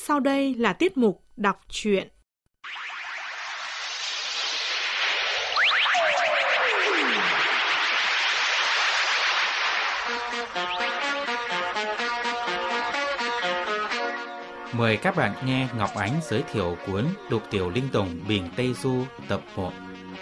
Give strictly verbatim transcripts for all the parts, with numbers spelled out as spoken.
Sau đây là tiết mục đọc truyện. Mời các bạn nghe Ngọc Ánh giới thiệu cuốn Lục Tiểu Linh Tùng Bình Tây Du tập một.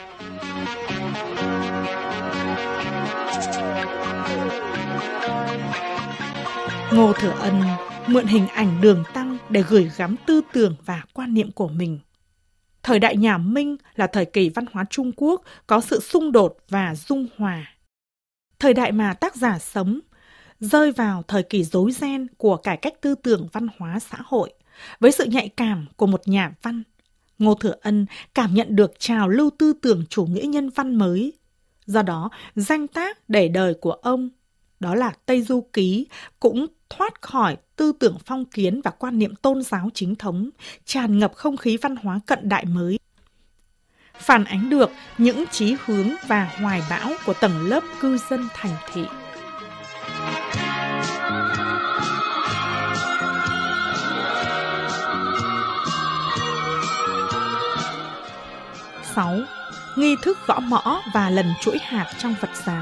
Ngô Thừa Ân mượn hình ảnh Đường Tăng để gửi gắm tư tưởng và quan niệm của mình. Thời đại nhà Minh là thời kỳ văn hóa Trung Quốc có sự xung đột và dung hòa. Thời đại mà tác giả sống rơi vào thời kỳ rối ren của cải cách tư tưởng văn hóa xã hội. Với sự nhạy cảm của một nhà văn, Ngô Thừa Ân cảm nhận được trào lưu tư tưởng chủ nghĩa nhân văn mới. Do đó, danh tác để đời của ông, đó là Tây Du Ký, cũng thoát khỏi tư tưởng phong kiến và quan niệm tôn giáo chính thống, tràn ngập không khí văn hóa cận đại mới, phản ánh được những chí hướng và hoài bão của tầng lớp cư dân thành thị. sáu. Nghi thức gõ mõ và lần chuỗi hạt trong Phật giáo.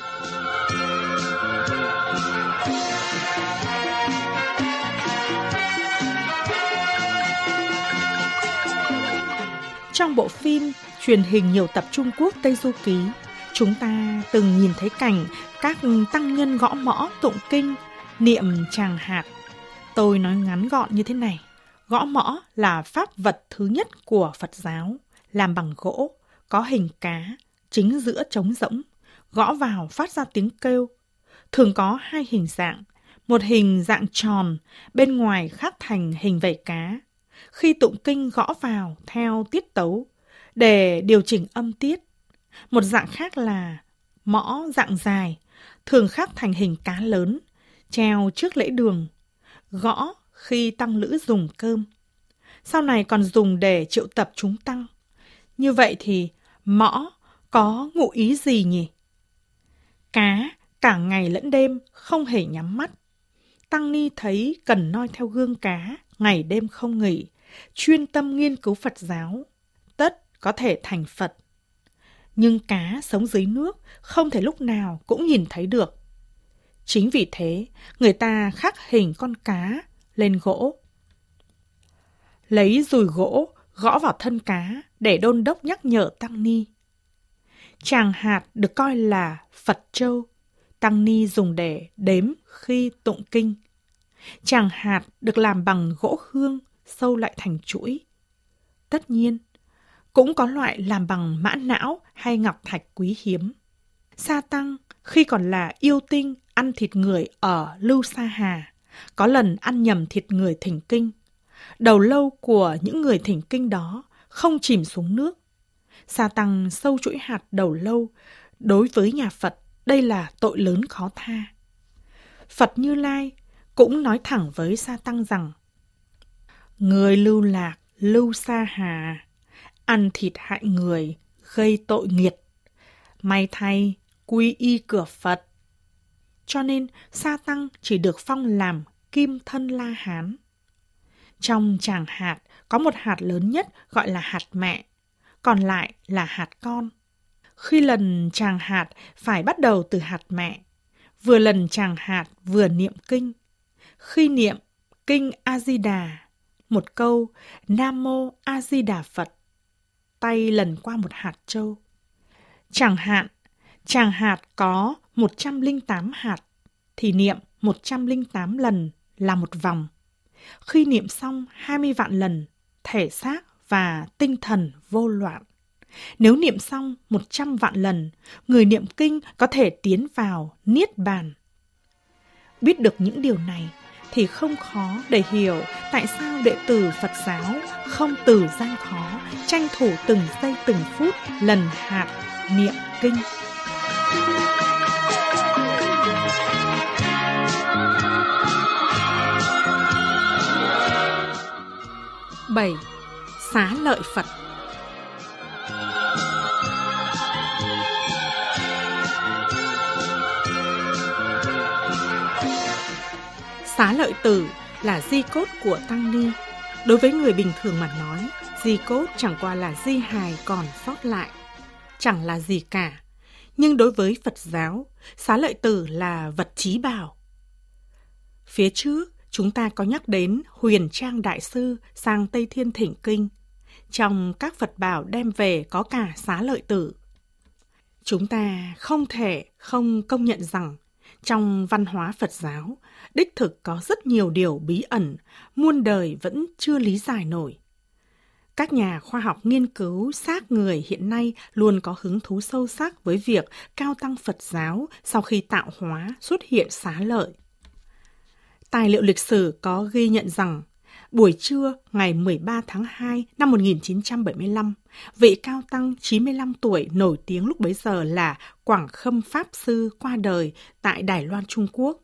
Trong bộ phim truyền hình nhiều tập Trung Quốc Tây Du Ký, chúng ta từng nhìn thấy cảnh các tăng nhân gõ mõ tụng kinh, niệm tràng hạt. Tôi nói ngắn gọn như thế này: gõ mõ là pháp vật thứ nhất của Phật giáo, làm bằng gỗ, có hình cá, chính giữa trống rỗng, gõ vào phát ra tiếng kêu. Thường có hai hình dạng, một hình dạng tròn, bên ngoài khắc thành hình vảy cá. Khi tụng kinh gõ vào theo tiết tấu để điều chỉnh âm tiết. Một dạng khác là mõ dạng dài, thường khắc thành hình cá lớn, treo trước lễ đường, gõ khi tăng lữ dùng cơm. Sau này còn dùng để triệu tập chúng tăng. Như vậy thì mõ có ngụ ý gì nhỉ? Cá cả ngày lẫn đêm không hề nhắm mắt. Tăng ni thấy cần noi theo gương cá, ngày đêm không nghỉ, chuyên tâm nghiên cứu Phật giáo, tất có thể thành Phật. Nhưng cá sống dưới nước không thể lúc nào cũng nhìn thấy được. Chính vì thế, người ta khắc hình con cá lên gỗ. Lấy dùi gỗ gõ vào thân cá để đôn đốc nhắc nhở tăng ni. Tràng hạt được coi là Phật châu, tăng ni dùng để đếm khi tụng kinh. Tràng hạt được làm bằng gỗ hương, sâu lại thành chuỗi. Tất nhiên, cũng có loại làm bằng mã não hay ngọc thạch quý hiếm. Sa Tăng khi còn là yêu tinh ăn thịt người ở Lưu Sa Hà, có lần ăn nhầm thịt người thỉnh kinh. Đầu lâu của những người thỉnh kinh đó không chìm xuống nước. Sa Tăng sâu chuỗi hạt đầu lâu, đối với nhà Phật đây là tội lớn khó tha. Phật Như Lai cũng nói thẳng với Sa Tăng rằng: người lưu lạc Lưu Sa Hà, ăn thịt hại người, gây tội nghiệt, may thay quy y cửa Phật. Cho nên Sa Tăng chỉ được phong làm Kim Thân La Hán. Trong tràng hạt có một hạt lớn nhất gọi là hạt mẹ, còn lại là hạt con. Khi lần tràng hạt phải bắt đầu từ hạt mẹ, vừa lần tràng hạt vừa niệm kinh. Khi niệm kinh A-di-đà, một câu Nam Mô A-di-đà Phật, tay lần qua một hạt châu. Chẳng hạn, tràng hạt có một trăm lẻ tám hạt, thì niệm một trăm lẻ tám lần là một vòng. Khi niệm xong hai mươi vạn lần, thể xác và tinh thần vô loạn. Nếu niệm xong một trăm vạn lần, người niệm kinh có thể tiến vào Niết Bàn. Biết được những điều này thì không khó để hiểu tại sao đệ tử Phật giáo không từ gian khó, tranh thủ từng giây từng phút lần hạt niệm kinh. bảy. Xá lợi Phật. Xá lợi tử là di cốt của Tăng Ni. Đối với người bình thường mà nói, di cốt chẳng qua là di hài còn sót lại, chẳng là gì cả. Nhưng đối với Phật giáo, xá lợi tử là vật chí bảo. Phía trước, chúng ta có nhắc đến Huyền Trang Đại Sư sang Tây Thiên thỉnh kinh. Trong các Phật bảo đem về có cả xá lợi tử. Chúng ta không thể không công nhận rằng trong văn hóa Phật giáo, đích thực có rất nhiều điều bí ẩn, muôn đời vẫn chưa lý giải nổi. Các nhà khoa học nghiên cứu xác người hiện nay luôn có hứng thú sâu sắc với việc cao tăng Phật giáo sau khi tạo hóa xuất hiện xá lợi. Tài liệu lịch sử có ghi nhận rằng, buổi trưa ngày mười ba tháng hai năm một nghìn chín trăm bảy mươi lăm, vị cao tăng chín mươi lăm tuổi nổi tiếng lúc bấy giờ là Quảng Khâm Pháp Sư qua đời tại Đài Loan, Trung Quốc.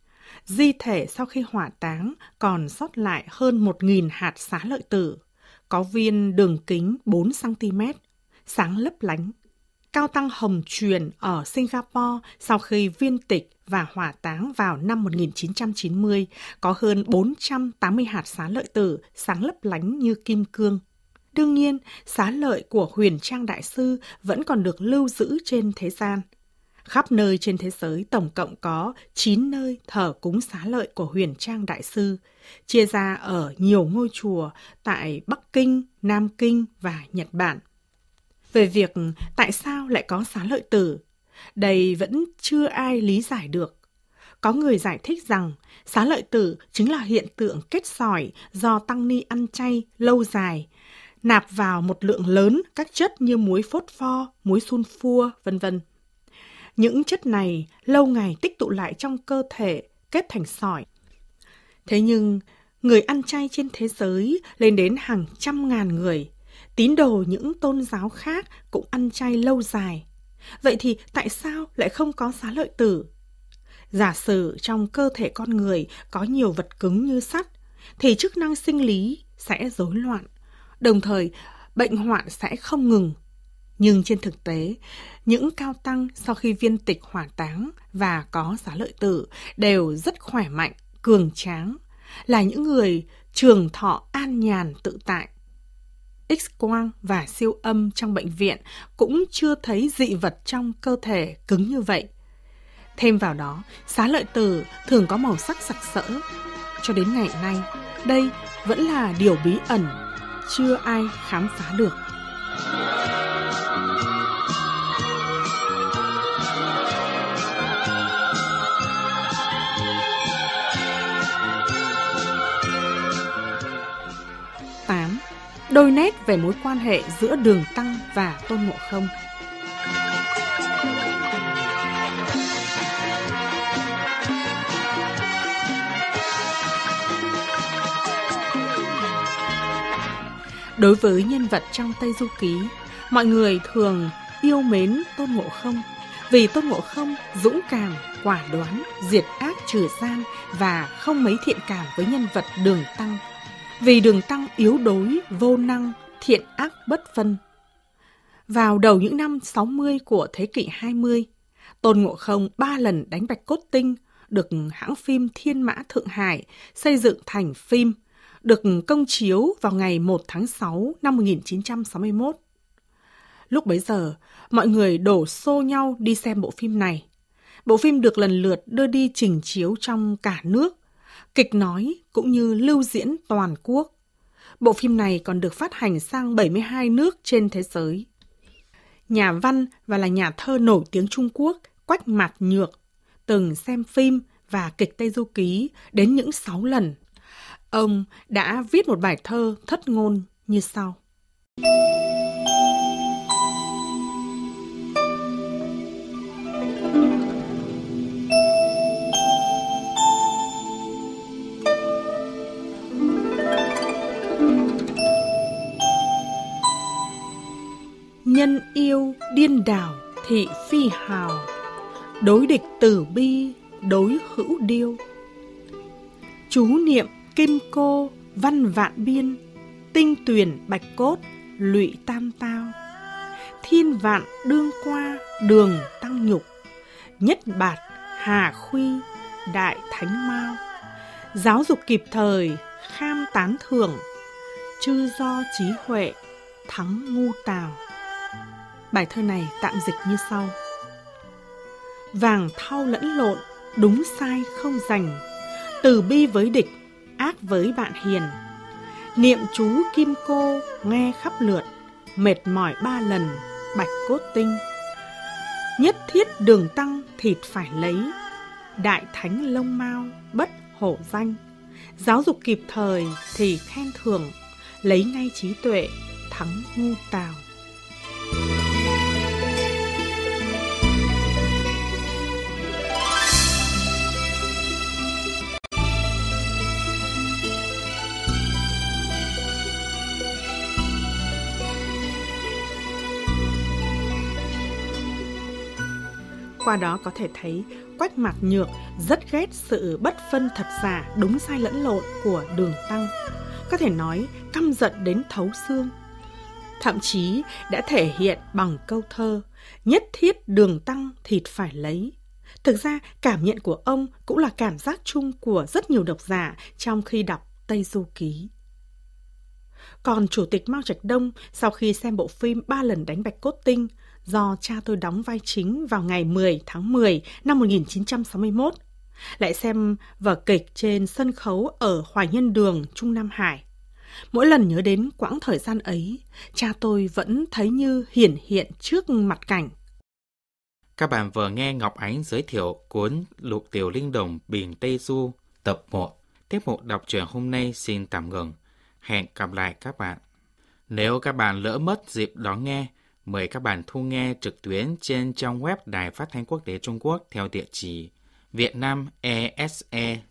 Di thể sau khi hỏa táng còn sót lại hơn một nghìn hạt xá lợi tử, có viên đường kính bốn xăng-ti-mét, sáng lấp lánh. Cao tăng Hồng Truyền ở Singapore sau khi viên tịch và hỏa táng vào năm một nghìn chín trăm chín mươi có hơn bốn trăm tám mươi hạt xá lợi tử sáng lấp lánh như kim cương. Đương nhiên, xá lợi của Huyền Trang Đại Sư vẫn còn được lưu giữ trên thế gian. Khắp nơi trên thế giới tổng cộng có chín nơi thờ cúng xá lợi của Huyền Trang Đại Sư, chia ra ở nhiều ngôi chùa tại Bắc Kinh, Nam Kinh và Nhật Bản. Về việc tại sao lại có xá lợi tử, đây vẫn chưa ai lý giải được. Có người giải thích rằng xá lợi tử chính là hiện tượng kết sỏi do tăng ni ăn chay lâu dài, nạp vào một lượng lớn các chất như muối phốt pho, muối sunfua, vân vân. Những chất này lâu ngày tích tụ lại trong cơ thể, kết thành sỏi. Thế nhưng, người ăn chay trên thế giới lên đến hàng trăm ngàn người, tín đồ những tôn giáo khác cũng ăn chay lâu dài. Vậy thì tại sao lại không có xá lợi tử? Giả sử trong cơ thể con người có nhiều vật cứng như sắt, thì chức năng sinh lý sẽ rối loạn, đồng thời bệnh hoạn sẽ không ngừng. Nhưng trên thực tế, những cao tăng sau khi viên tịch hỏa táng và có xá lợi tử đều rất khỏe mạnh, cường tráng, là những người trường thọ an nhàn tự tại. X-quang và siêu âm trong bệnh viện cũng chưa thấy dị vật trong cơ thể cứng như vậy. Thêm vào đó, xá lợi tử thường có màu sắc sặc sỡ. Cho đến ngày nay, đây vẫn là điều bí ẩn, chưa ai khám phá được. tám. Đôi nét về mối quan hệ giữa Đường Tăng và Tôn Ngộ Không. Đối với nhân vật trong Tây Du Ký, mọi người thường yêu mến Tôn Ngộ Không vì Tôn Ngộ Không dũng cảm, quả đoán, diệt ác trừ gian và không mấy thiện cảm với nhân vật Đường Tăng. Vì Đường Tăng yếu đuối, vô năng, thiện ác bất phân. Vào đầu những năm sáu mươi của thế kỷ hai mươi, Tôn Ngộ Không ba lần đánh Bạch Cốt Tinh, được hãng phim Thiên Mã Thượng Hải xây dựng thành phim, được công chiếu vào ngày một tháng sáu năm một nghìn chín trăm sáu mươi mốt. Lúc bấy giờ, mọi người đổ xô nhau đi xem bộ phim này. Bộ phim được lần lượt đưa đi trình chiếu trong cả nước, kịch nói cũng như lưu diễn toàn quốc. Bộ phim này còn được phát hành sang bảy mươi hai nước trên thế giới. Nhà văn và là nhà thơ nổi tiếng Trung Quốc Quách Mạt Nhược từng xem phim và kịch Tây Du Ký đến những sáu lần. Ông đã viết một bài thơ thất ngôn như sau. Nhân yêu điên đảo thị phi hào, đối địch tử bi đối hữu điêu. Chú niệm kim cô văn vạn biên, tinh tuyển bạch cốt lụy tam tao. Thiên vạn đương qua đường tăng nhục, nhất bạt hà khuy đại thánh mao. giáo dục kịp thời, kham tán thưởng, chư do trí huệ, thắng ngu tào. Bài thơ này tạm dịch như sau. Vàng thau lẫn lộn, đúng sai không rành, từ bi với địch, ác với bạn hiền. Niệm chú kim cô, nghe khắp lượt, mệt mỏi ba lần, bạch cốt tinh. Nhất thiết đường tăng, thịt phải lấy, đại thánh lông mao, bất hổ danh. Giáo dục kịp thời thì khen thưởng, lấy ngay trí tuệ, thắng ngu tào. Qua đó có thể thấy Quách Mạc Nhược rất ghét sự bất phân thật giả, đúng sai lẫn lộn của Đường Tăng. Có thể nói căm giận đến thấu xương. Thậm chí đã thể hiện bằng câu thơ nhất thiết Đường Tăng thịt phải lấy. Thực ra cảm nhận của ông cũng là cảm giác chung của rất nhiều độc giả trong khi đọc Tây Du Ký. Còn Chủ tịch Mao Trạch Đông sau khi xem bộ phim Ba lần đánh bạch cốt tinh do cha tôi đóng vai chính vào ngày mười tháng mười năm một nghìn chín trăm sáu mươi mốt, lại xem vở kịch trên sân khấu ở Hoài Nhân Đường, Trung Nam Hải. Mỗi lần nhớ đến quãng thời gian ấy, cha tôi vẫn thấy như hiển hiện trước mặt cảnh. Các bạn vừa nghe Ngọc Ánh giới thiệu cuốn Lục Tiểu Linh Đồng Biển Tây Du tập một. Tiết mục đọc truyện hôm nay xin tạm ngừng. Hẹn gặp lại các bạn. Nếu các bạn lỡ mất dịp đón nghe, mời các bạn thu nghe trực tuyến trên trang web Đài Phát thanh Quốc tế Trung Quốc theo địa chỉ vietnamese